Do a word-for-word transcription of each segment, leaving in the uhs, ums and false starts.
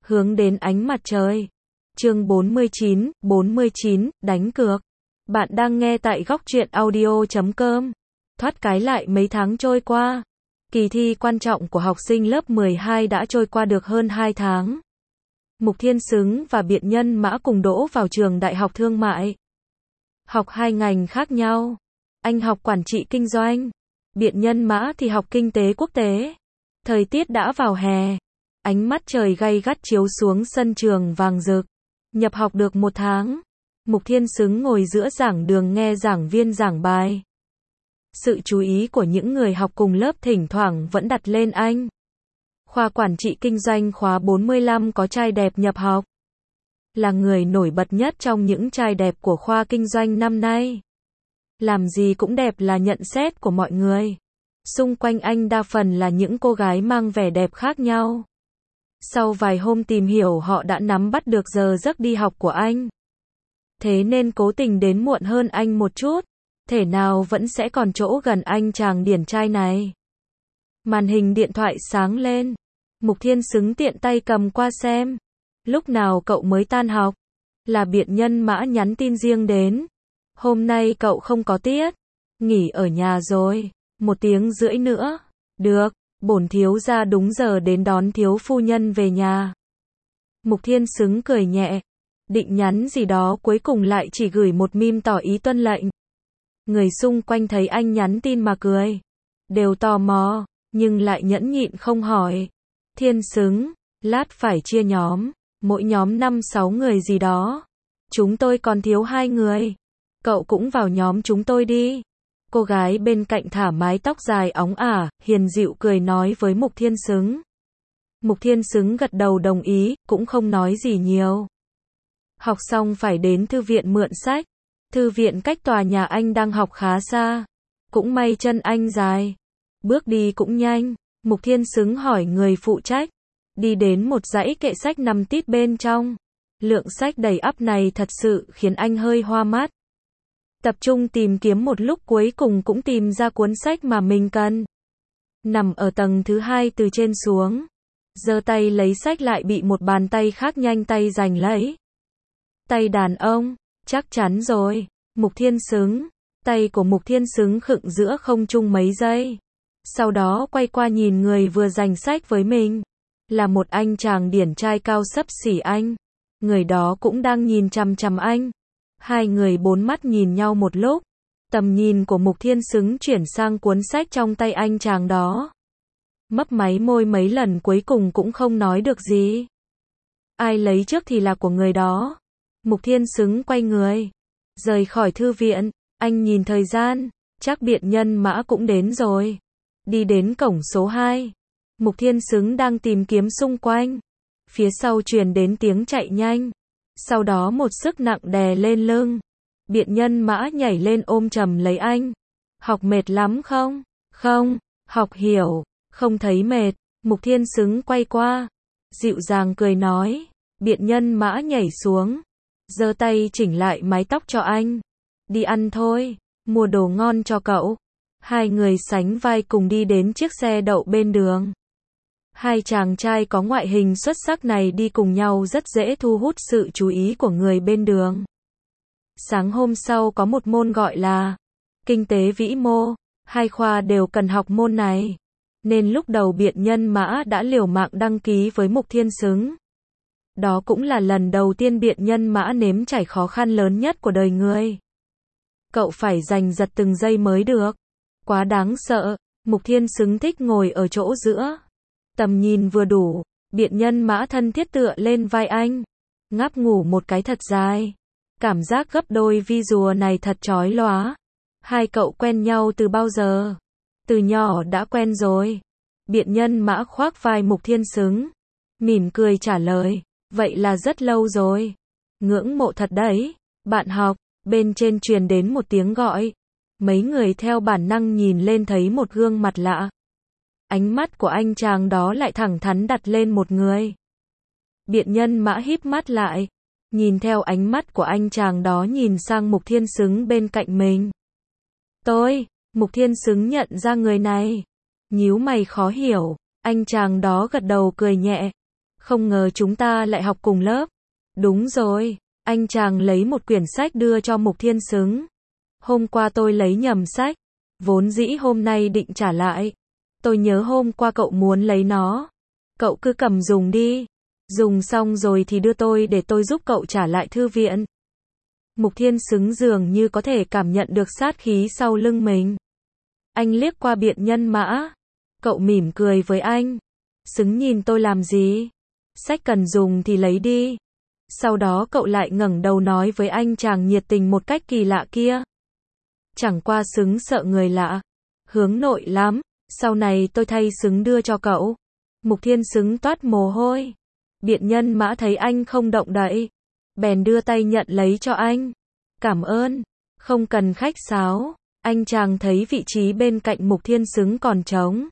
hướng đến ánh mặt trời. Chương bốn mươi chín, bốn mươi chín, đánh cược. Bạn đang nghe tại góc truyện audio chấm com. Thoát cái lại mấy tháng trôi qua. Kỳ thi quan trọng của học sinh lớp mười hai đã trôi qua được hơn hai tháng. Mục Thiên Xứng và Biện Nhân Mã cùng đỗ vào trường Đại học Thương mại. Học hai ngành khác nhau. Anh học quản trị kinh doanh. Biện Nhân Mã thì học kinh tế quốc tế. Thời tiết đã vào hè. Ánh mắt trời gay gắt chiếu xuống sân trường vàng rực. Nhập học được một tháng. Mục Thiên Xứng ngồi giữa giảng đường nghe giảng viên giảng bài. Sự chú ý của những người học cùng lớp thỉnh thoảng vẫn đặt lên anh. Khoa quản trị kinh doanh khóa bốn mươi lăm có trai đẹp nhập học. Là người nổi bật nhất trong những trai đẹp của khoa kinh doanh năm nay. Làm gì cũng đẹp là nhận xét của mọi người. Xung quanh anh đa phần là những cô gái mang vẻ đẹp khác nhau. Sau vài hôm tìm hiểu họ đã nắm bắt được giờ giấc đi học của anh. Thế nên cố tình đến muộn hơn anh một chút. Thể nào vẫn sẽ còn chỗ gần anh chàng điển trai này. Màn hình điện thoại sáng lên. Mục Thiên Xứng tiện tay cầm qua xem. Lúc nào cậu mới tan học? Là Biện Nhân Mã nhắn tin riêng đến. Hôm nay cậu không có tiết. Nghỉ ở nhà rồi. Một tiếng rưỡi nữa. Được, bổn thiếu gia đúng giờ đến đón thiếu phu nhân về nhà. Mục Thiên Xứng cười nhẹ. Định nhắn gì đó cuối cùng lại chỉ gửi một meme tỏ ý tuân lệnh. Người xung quanh thấy anh nhắn tin mà cười. Đều tò mò, nhưng lại nhẫn nhịn không hỏi. Thiên Xứng, lát phải chia nhóm. Mỗi nhóm năm sáu người gì đó. Chúng tôi còn thiếu hai người. Cậu cũng vào nhóm chúng tôi đi. Cô gái bên cạnh thả mái tóc dài óng ả, hiền dịu cười nói với Mục Thiên Xứng. Mục Thiên Xứng gật đầu đồng ý, cũng không nói gì nhiều. Học xong phải đến thư viện mượn sách. Thư viện cách tòa nhà anh đang học khá xa. Cũng may chân anh dài. Bước đi cũng nhanh. Mục Thiên Xứng hỏi người phụ trách. Đi đến một dãy kệ sách nằm tít bên trong. Lượng sách đầy ắp này thật sự khiến anh hơi hoa mắt. Tập trung tìm kiếm một lúc cuối cùng cũng tìm ra cuốn sách mà mình cần. Nằm ở tầng thứ hai từ trên xuống. Giơ tay lấy sách lại bị một bàn tay khác nhanh tay giành lấy. Tay đàn ông, chắc chắn rồi. Mục Thiên Xứng. Tay của Mục Thiên Xứng khựng giữa không trung mấy giây. Sau đó quay qua nhìn người vừa giành sách với mình. Là một anh chàng điển trai cao xấp xỉ anh. Người đó cũng đang nhìn chằm chằm anh. Hai người bốn mắt nhìn nhau một lúc. Tầm nhìn của Mục Thiên Xứng chuyển sang cuốn sách trong tay anh chàng đó. Mấp máy môi mấy lần cuối cùng cũng không nói được gì. Ai lấy trước thì là của người đó. Mục Thiên Xứng quay người. Rời khỏi thư viện. Anh nhìn thời gian. Chắc Biện Nhân Mã cũng đến rồi. Đi đến cổng số hai. Mục Thiên Xứng đang tìm kiếm xung quanh. Phía sau truyền đến tiếng chạy nhanh. Sau đó một sức nặng đè lên lưng. Biện Nhân Mã nhảy lên ôm chầm lấy anh. Học mệt lắm không? Không, học hiểu. Không thấy mệt. Mục Thiên Xứng quay qua. Dịu dàng cười nói. Biện Nhân Mã nhảy xuống. Giơ tay chỉnh lại mái tóc cho anh. Đi ăn thôi. Mua đồ ngon cho cậu. Hai người sánh vai cùng đi đến chiếc xe đậu bên đường. Hai chàng trai có ngoại hình xuất sắc này đi cùng nhau rất dễ thu hút sự chú ý của người bên đường. Sáng hôm sau có một môn gọi là Kinh tế vĩ mô, hai khoa đều cần học môn này. Nên lúc đầu Biện Nhân Mã đã liều mạng đăng ký với Mục Thiên Xứng. Đó cũng là lần đầu tiên Biện Nhân Mã nếm trải khó khăn lớn nhất của đời người. Cậu phải giành giật từng giây mới được. Quá đáng sợ, Mục Thiên Xứng thích ngồi ở chỗ giữa. Tầm nhìn vừa đủ, Biện Nhân Mã thân thiết tựa lên vai anh. Ngáp ngủ một cái thật dài. Cảm giác gấp đôi vi rùa này thật chói lóa. Hai cậu quen nhau từ bao giờ? Từ nhỏ đã quen rồi. Biện Nhân Mã khoác vai Mục Thiên Xứng. Mỉm cười trả lời. Vậy là rất lâu rồi. Ngưỡng mộ thật đấy. Bạn học, bên trên truyền đến một tiếng gọi. Mấy người theo bản năng nhìn lên thấy một gương mặt lạ. Ánh mắt của anh chàng đó lại thẳng thắn đặt lên một người. Biện Nhân Mã híp mắt lại. Nhìn theo ánh mắt của anh chàng đó nhìn sang Mục Thiên Xứng bên cạnh mình. Tôi, Mục Thiên Xứng nhận ra người này. Nhíu mày khó hiểu. Anh chàng đó gật đầu cười nhẹ. Không ngờ chúng ta lại học cùng lớp. Đúng rồi, anh chàng lấy một quyển sách đưa cho Mục Thiên Xứng. Hôm qua tôi lấy nhầm sách, vốn dĩ hôm nay định trả lại. Tôi nhớ hôm qua cậu muốn lấy nó. Cậu cứ cầm dùng đi. Dùng xong rồi thì đưa tôi để tôi giúp cậu trả lại thư viện. Mục Thiên Xứng dường như có thể cảm nhận được sát khí sau lưng mình. Anh liếc qua Biện Nhân Mã. Cậu mỉm cười với anh. Xứng nhìn tôi làm gì? Sách cần dùng thì lấy đi. Sau đó cậu lại ngẩng đầu nói với anh chàng nhiệt tình một cách kỳ lạ kia. Chẳng qua Xứng sợ người lạ. Hướng nội lắm. Sau này tôi thay Xứng đưa cho cậu. Mục Thiên Xứng toát mồ hôi. Biện Nhân Mã thấy anh không động đậy, bèn đưa tay nhận lấy cho anh. Cảm ơn. Không cần khách sáo. Anh chàng thấy vị trí bên cạnh Mục Thiên Xứng còn trống,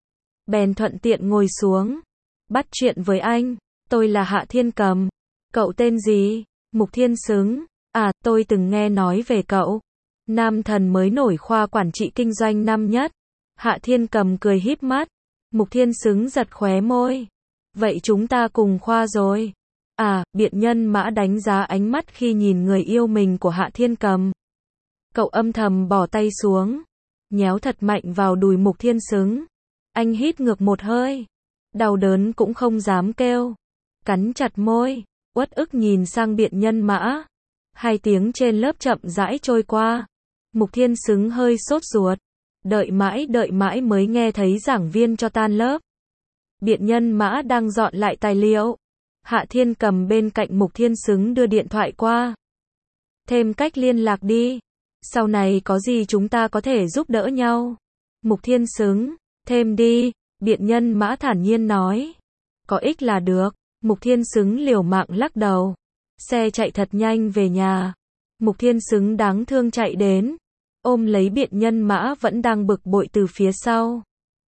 bèn thuận tiện ngồi xuống. Bắt chuyện với anh. Tôi là Hạ Thiên Cầm. Cậu tên gì? Mục Thiên Xứng. À, tôi từng nghe nói về cậu. Nam thần mới nổi khoa quản trị kinh doanh năm nhất. Hạ Thiên Cầm cười híp mắt. Mục Thiên Xứng giật khóe môi. Vậy chúng ta cùng khoa rồi. À, Biện Nhân Mã đánh giá ánh mắt khi nhìn người yêu mình của Hạ Thiên Cầm. Cậu âm thầm bỏ tay xuống, nhéo thật mạnh vào đùi Mục Thiên Xứng. Anh hít ngược một hơi, đau đớn cũng không dám kêu, cắn chặt môi, uất ức nhìn sang Biện Nhân Mã. Hai tiếng trên lớp chậm rãi trôi qua. Mục Thiên Xứng hơi sốt ruột, đợi mãi đợi mãi mới nghe thấy giảng viên cho tan lớp. Biện Nhân Mã đang dọn lại tài liệu. Hạ Thiên Cầm bên cạnh Mục Thiên Xứng đưa điện thoại qua. Thêm cách liên lạc đi. Sau này có gì chúng ta có thể giúp đỡ nhau. Mục Thiên Xứng, thêm đi. Biện Nhân Mã thản nhiên nói. Có ích là được. Mục Thiên Xứng liều mạng lắc đầu. Xe chạy thật nhanh về nhà. Mục Thiên Xứng đáng thương chạy đến, ôm lấy Biện Nhân Mã vẫn đang bực bội từ phía sau.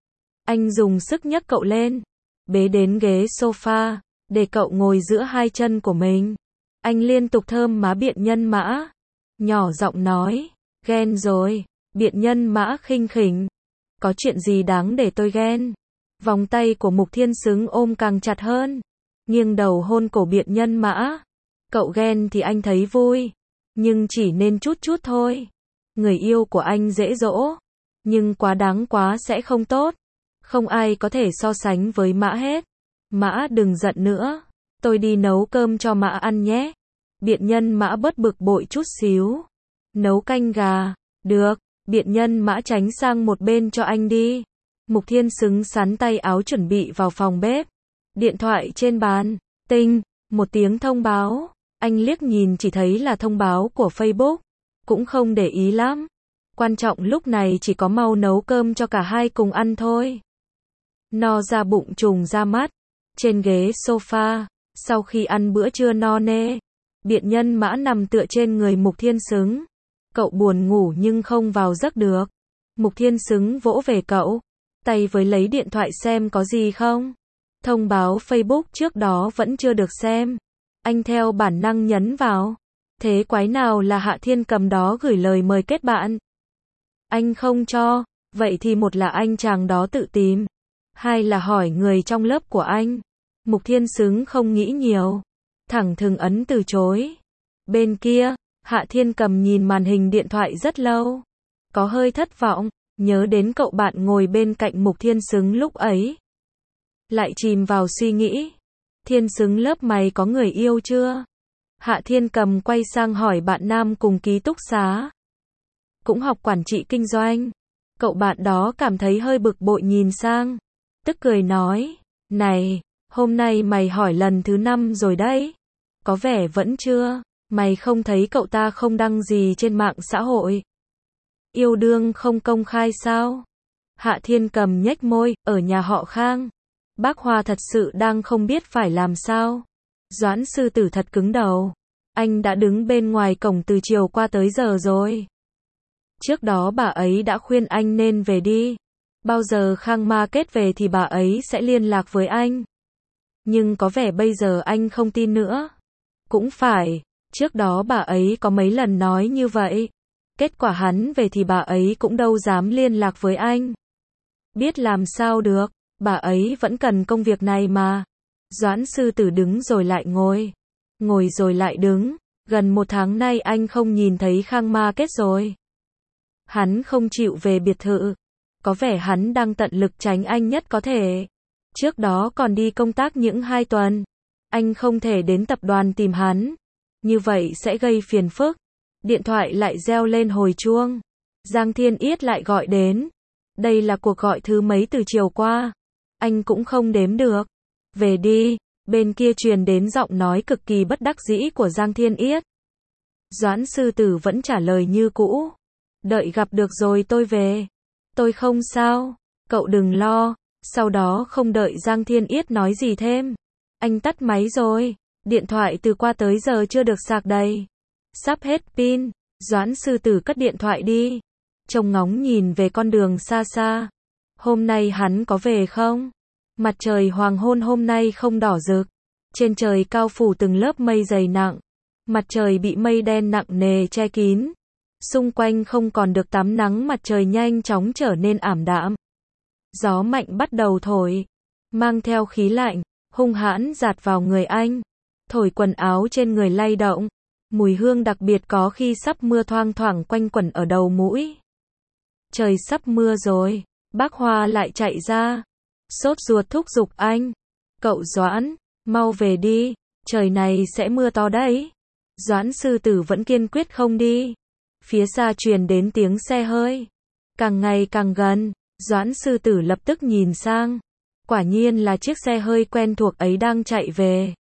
Anh dùng sức nhấc cậu lên, bế đến ghế sofa, để cậu ngồi giữa hai chân của mình. Anh liên tục thơm má Biện Nhân Mã, nhỏ giọng nói, ghen rồi. Biện Nhân Mã khinh khỉnh, có chuyện gì đáng để tôi ghen? Vòng tay của Mục Thiên Xứng ôm càng chặt hơn, nghiêng đầu hôn cổ Biện Nhân Mã. Cậu ghen thì anh thấy vui, nhưng chỉ nên chút chút thôi. Người yêu của anh dễ dỗ, nhưng quá đáng quá sẽ không tốt. Không ai có thể so sánh với Mã hết. Mã đừng giận nữa, tôi đi nấu cơm cho Mã ăn nhé. Biện Nhân Mã bớt bực bội chút xíu. Nấu canh gà, được. Biện Nhân Mã tránh sang một bên cho anh đi. Mục Thiên Xứng sắn tay áo chuẩn bị vào phòng bếp. Điện thoại trên bàn, tinh, một tiếng thông báo. Anh liếc nhìn chỉ thấy là thông báo của Facebook, cũng không để ý lắm. Quan trọng lúc này chỉ có mau nấu cơm cho cả hai cùng ăn thôi. No ra bụng trùng ra mắt. Trên ghế sofa, sau khi ăn bữa trưa no nê, Biện Nhân Mã nằm tựa trên người Mục Thiên Xứng. Cậu buồn ngủ nhưng không vào giấc được. Mục Thiên Xứng vỗ về cậu, tay với lấy điện thoại xem có gì không. Thông báo Facebook trước đó vẫn chưa được xem. Anh theo bản năng nhấn vào. Thế quái nào là Hạ Thiên Cầm đó gửi lời mời kết bạn? Anh không cho, vậy thì một là anh chàng đó tự tìm, hai là hỏi người trong lớp của anh. Mục Thiên Xứng không nghĩ nhiều, thẳng thừng ấn từ chối. Bên kia, Hạ Thiên Cầm nhìn màn hình điện thoại rất lâu, có hơi thất vọng, nhớ đến cậu bạn ngồi bên cạnh Mục Thiên Xứng lúc ấy. Lại chìm vào suy nghĩ. Thiên Xứng lớp mày có người yêu chưa? Hạ Thiên Cầm quay sang hỏi bạn nam cùng ký túc xá, cũng học quản trị kinh doanh. Cậu bạn đó cảm thấy hơi bực bội nhìn sang, tức cười nói, này, hôm nay mày hỏi lần thứ năm rồi đấy. Có vẻ vẫn chưa, mày không thấy cậu ta không đăng gì trên mạng xã hội. Yêu đương không công khai sao? Hạ Thiên Cầm nhếch môi, ở nhà họ Khang. Bác Hoa thật sự đang không biết phải làm sao. Doãn sư tử thật cứng đầu. Anh đã đứng bên ngoài cổng từ chiều qua tới giờ rồi. Trước đó bà ấy đã khuyên anh nên về đi. Bao giờ Khang Market về thì bà ấy sẽ liên lạc với anh. Nhưng có vẻ bây giờ anh không tin nữa. Cũng phải, trước đó bà ấy có mấy lần nói như vậy. Kết quả hắn về thì bà ấy cũng đâu dám liên lạc với anh. Biết làm sao được, bà ấy vẫn cần công việc này mà. Doãn sư tử đứng rồi lại ngồi. Ngồi rồi lại đứng. Gần một tháng nay anh không nhìn thấy Khang Market rồi. Hắn không chịu về biệt thự. Có vẻ hắn đang tận lực tránh anh nhất có thể. Trước đó còn đi công tác những hai tuần. Anh không thể đến tập đoàn tìm hắn. Như vậy sẽ gây phiền phức. Điện thoại lại reo lên hồi chuông. Giang Thiên Yết lại gọi đến. Đây là cuộc gọi thứ mấy từ chiều qua. Anh cũng không đếm được. Về đi. Bên kia truyền đến giọng nói cực kỳ bất đắc dĩ của Giang Thiên Yết. Doãn sư tử vẫn trả lời như cũ. Đợi gặp được rồi tôi về. Tôi không sao. Cậu đừng lo. Sau đó không đợi Giang Thiên Yết nói gì thêm. Anh tắt máy rồi. Điện thoại từ qua tới giờ chưa được sạc đầy. Sắp hết pin. Doãn sư tử cất điện thoại đi. Trông ngóng nhìn về con đường xa xa. Hôm nay hắn có về không? Mặt trời hoàng hôn hôm nay không đỏ rực. Trên trời cao phủ từng lớp mây dày nặng. Mặt trời bị mây đen nặng nề che kín. Xung quanh không còn được tắm nắng, mặt trời nhanh chóng trở nên ảm đạm. Gió mạnh bắt đầu thổi. Mang theo khí lạnh, hung hãn dạt vào người anh. Thổi quần áo trên người lay động. Mùi hương đặc biệt có khi sắp mưa thoang thoảng quanh quẩn ở đầu mũi. Trời sắp mưa rồi. Bác Hoa lại chạy ra. Sốt ruột thúc giục anh. Cậu Doãn, mau về đi. Trời này sẽ mưa to đấy. Doãn sư tử vẫn kiên quyết không đi. Phía xa truyền đến tiếng xe hơi. Càng ngày càng gần. Doãn sư tử lập tức nhìn sang. Quả nhiên là chiếc xe hơi quen thuộc ấy đang chạy về.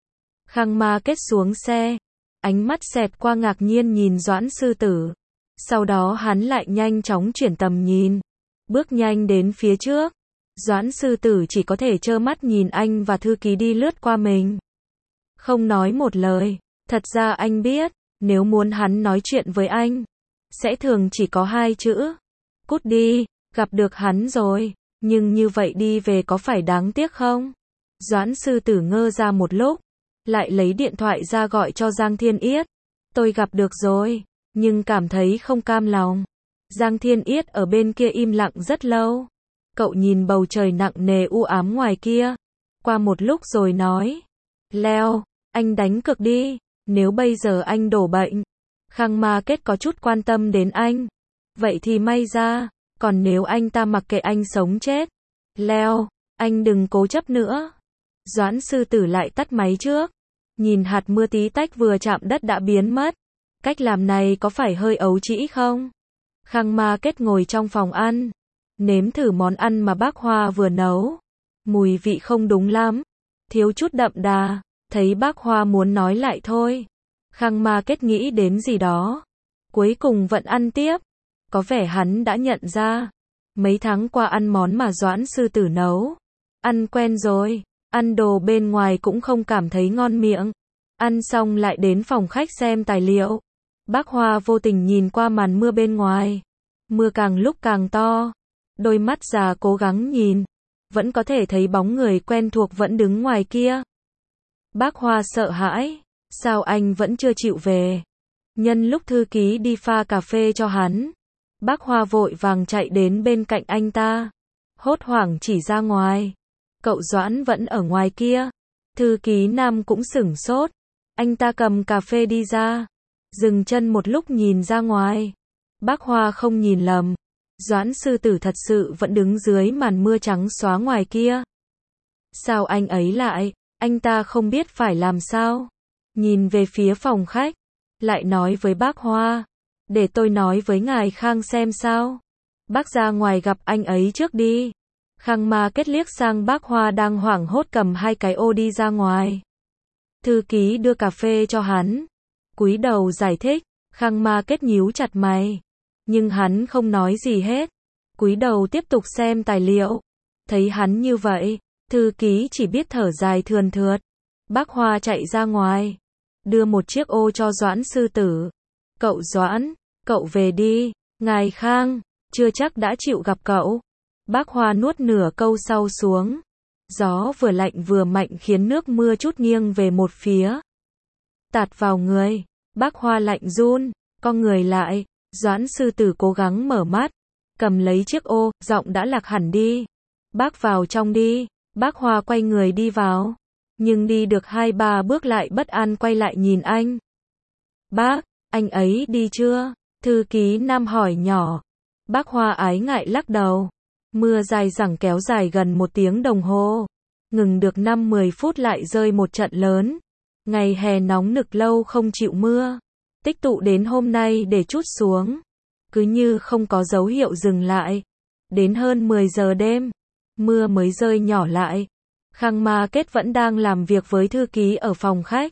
Khang Market xuống xe. Ánh mắt xẹt qua ngạc nhiên nhìn Doãn sư tử. Sau đó hắn lại nhanh chóng chuyển tầm nhìn. Bước nhanh đến phía trước. Doãn sư tử chỉ có thể trơ mắt nhìn anh và thư ký đi lướt qua mình. Không nói một lời. Thật ra anh biết, nếu muốn hắn nói chuyện với anh, sẽ thường chỉ có hai chữ. Cút đi, gặp được hắn rồi. Nhưng như vậy đi về có phải đáng tiếc không? Doãn sư tử ngơ ra một lúc. Lại lấy điện thoại ra gọi cho Giang Thiên Yết. Tôi gặp được rồi, nhưng cảm thấy không cam lòng. Giang Thiên Yết ở bên kia im lặng rất lâu. Cậu nhìn bầu trời nặng nề u ám ngoài kia. Qua một lúc rồi nói. Leo, anh đánh cược đi. Nếu bây giờ anh đổ bệnh, Khang Market có chút quan tâm đến anh. Vậy thì may ra. Còn nếu anh ta mặc kệ anh sống chết. Leo, anh đừng cố chấp nữa. Doãn sư tử lại tắt máy trước. Nhìn hạt mưa tí tách vừa chạm đất đã biến mất. Cách làm này có phải hơi ấu trĩ không? Khang Market ngồi trong phòng ăn. Nếm thử món ăn mà bác Hoa vừa nấu. Mùi vị không đúng lắm. Thiếu chút đậm đà. Thấy bác Hoa muốn nói lại thôi. Khang Market nghĩ đến gì đó. Cuối cùng vẫn ăn tiếp. Có vẻ hắn đã nhận ra. Mấy tháng qua ăn món mà Doãn sư tử nấu. Ăn quen rồi. Ăn đồ bên ngoài cũng không cảm thấy ngon miệng. Ăn xong lại đến phòng khách xem tài liệu. Bác Hoa vô tình nhìn qua màn mưa bên ngoài. Mưa càng lúc càng to. Đôi mắt già cố gắng nhìn. Vẫn có thể thấy bóng người quen thuộc vẫn đứng ngoài kia. Bác Hoa sợ hãi. Sao anh vẫn chưa chịu về? Nhân lúc thư ký đi pha cà phê cho hắn. Bác Hoa vội vàng chạy đến bên cạnh anh ta. Hốt hoảng chỉ ra ngoài. Cậu Doãn vẫn ở ngoài kia. Thư ký nam cũng sửng sốt. Anh ta cầm cà phê đi ra. Dừng chân một lúc nhìn ra ngoài. Bác Hoa không nhìn lầm. Doãn sư tử thật sự vẫn đứng dưới màn mưa trắng xóa ngoài kia. Sao anh ấy lại? Anh ta không biết phải làm sao. Nhìn về phía phòng khách. Lại nói với bác Hoa. Để tôi nói với ngài Khang xem sao. Bác ra ngoài gặp anh ấy trước đi. Khang Market liếc sang bác Hoa đang hoảng hốt cầm hai cái ô đi ra ngoài. Thư ký đưa cà phê cho hắn. Cúi đầu giải thích. Khang Market nhíu chặt mày. Nhưng hắn không nói gì hết. Cúi đầu tiếp tục xem tài liệu. Thấy hắn như vậy, thư ký chỉ biết thở dài thườn thượt. Bác Hoa chạy ra ngoài. Đưa một chiếc ô cho Doãn sư tử. Cậu Doãn, cậu về đi. Ngài Khang, chưa chắc đã chịu gặp cậu. Bác Hoa nuốt nửa câu sau xuống. Gió vừa lạnh vừa mạnh khiến nước mưa chút nghiêng về một phía. Tạt vào người. Bác Hoa lạnh run, con người lại. Doãn sư tử cố gắng mở mắt. Cầm lấy chiếc ô, giọng đã lạc hẳn đi. Bác vào trong đi. Bác Hoa quay người đi vào. Nhưng đi được hai ba bước lại bất an quay lại nhìn anh. Bác, anh ấy đi chưa? Thư ký nam hỏi nhỏ. Bác Hoa ái ngại lắc đầu. Mưa dài dẳng kéo dài gần một tiếng đồng hồ. Ngừng được năm mười phút lại rơi một trận lớn. Ngày hè nóng nực lâu không chịu mưa. Tích tụ đến hôm nay để trút xuống. Cứ như không có dấu hiệu dừng lại. Đến hơn mười giờ đêm, mưa mới rơi nhỏ lại. Khang Market vẫn đang làm việc với thư ký ở phòng khách.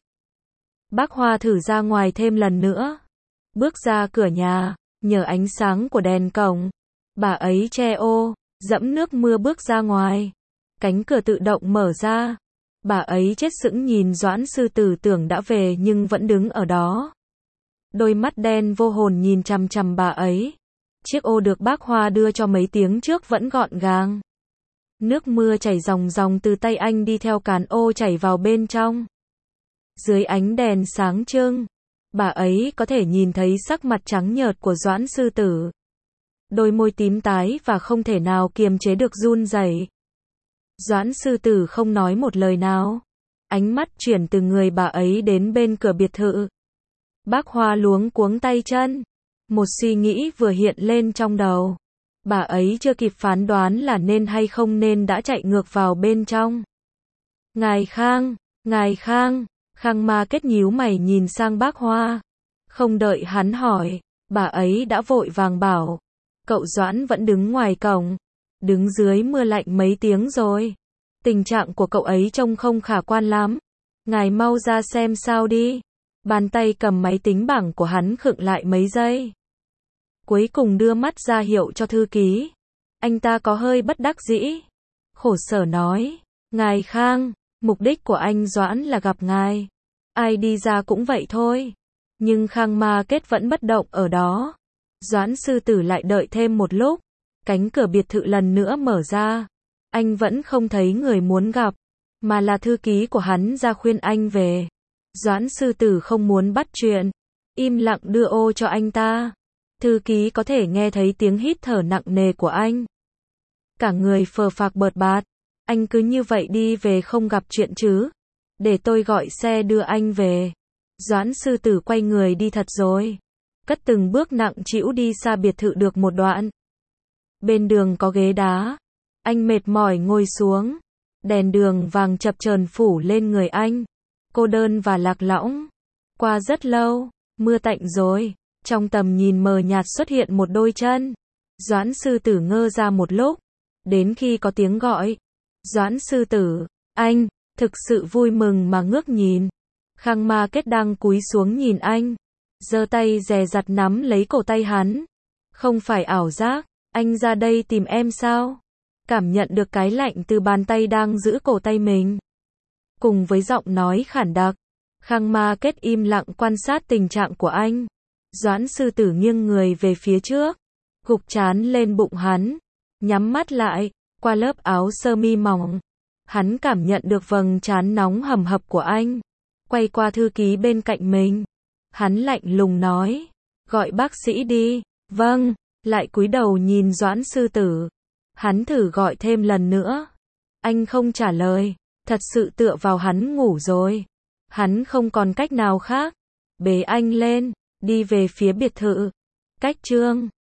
Bác Hoa thử ra ngoài thêm lần nữa. Bước ra cửa nhà, nhờ ánh sáng của đèn cổng. Bà ấy che ô, dẫm nước mưa bước ra ngoài. Cánh cửa tự động mở ra. Bà ấy chết sững nhìn Doãn Sư Tử tưởng đã về nhưng vẫn đứng ở đó. Đôi mắt đen vô hồn nhìn chằm chằm bà ấy. Chiếc ô được bác Hoa đưa cho mấy tiếng trước vẫn gọn gàng. Nước mưa chảy ròng ròng từ tay anh đi theo cán ô chảy vào bên trong. Dưới ánh đèn sáng trưng, bà ấy có thể nhìn thấy sắc mặt trắng nhợt của Doãn Sư Tử. Đôi môi tím tái và không thể nào kiềm chế được run rẩy. Doãn Sư Tử không nói một lời nào. Ánh mắt chuyển từ người bà ấy đến bên cửa biệt thự. Bác Hoa luống cuống tay chân. Một suy nghĩ vừa hiện lên trong đầu. Bà ấy chưa kịp phán đoán là nên hay không nên đã chạy ngược vào bên trong. Ngài Khang, Ngài Khang, Khang Market nhíu mày nhìn sang bác Hoa. Không đợi hắn hỏi, bà ấy đã vội vàng bảo. Cậu Doãn vẫn đứng ngoài cổng. Đứng dưới mưa lạnh mấy tiếng rồi. Tình trạng của cậu ấy trông không khả quan lắm. Ngài mau ra xem sao đi. Bàn tay cầm máy tính bảng của hắn khựng lại mấy giây. Cuối cùng đưa mắt ra hiệu cho thư ký. Anh ta có hơi bất đắc dĩ. Khổ sở nói. Ngài Khang, mục đích của anh Doãn là gặp ngài. Ai đi ra cũng vậy thôi. Nhưng Khang Market vẫn bất động ở đó. Doãn Sư Tử lại đợi thêm một lúc. Cánh cửa biệt thự lần nữa mở ra. Anh vẫn không thấy người muốn gặp. Mà là thư ký của hắn ra khuyên anh về. Doãn Sư Tử không muốn bắt chuyện. Im lặng đưa ô cho anh ta. Thư ký có thể nghe thấy tiếng hít thở nặng nề của anh. Cả người phờ phạc bợt bạt. Anh cứ như vậy đi về không gặp chuyện chứ. Để tôi gọi xe đưa anh về. Doãn Sư Tử quay người đi thật rồi. Cất từng bước nặng trĩu đi xa biệt thự được một đoạn. Bên đường có ghế đá. Anh mệt mỏi ngồi xuống. Đèn đường vàng chập chờn phủ lên người anh. Cô đơn và lạc lõng. Qua rất lâu, mưa tạnh rồi. Trong tầm nhìn mờ nhạt xuất hiện một đôi chân. Doãn Sư Tử ngơ ra một lúc. Đến khi có tiếng gọi. Doãn Sư Tử, anh, thực sự vui mừng mà ngước nhìn. Khang Market đang cúi xuống nhìn anh. Giơ tay dè dặt nắm lấy cổ tay hắn. Không phải ảo giác, anh ra đây tìm em sao? Cảm nhận được cái lạnh từ bàn tay đang giữ cổ tay mình. Cùng với giọng nói khản đặc. Khang Market im lặng quan sát tình trạng của anh. Doãn Sư Tử nghiêng người về phía trước. Gục trán lên bụng hắn. Nhắm mắt lại. Qua lớp áo sơ mi mỏng. Hắn cảm nhận được vầng trán nóng hầm hập của anh. Quay qua thư ký bên cạnh mình. Hắn lạnh lùng nói. Gọi bác sĩ đi. Vâng. Lại cúi đầu nhìn Doãn Sư Tử. Hắn thử gọi thêm lần nữa. Anh không trả lời. Thật sự tựa vào hắn ngủ rồi. Hắn không còn cách nào khác. Bế anh lên. Đi về phía biệt thự. Cách chương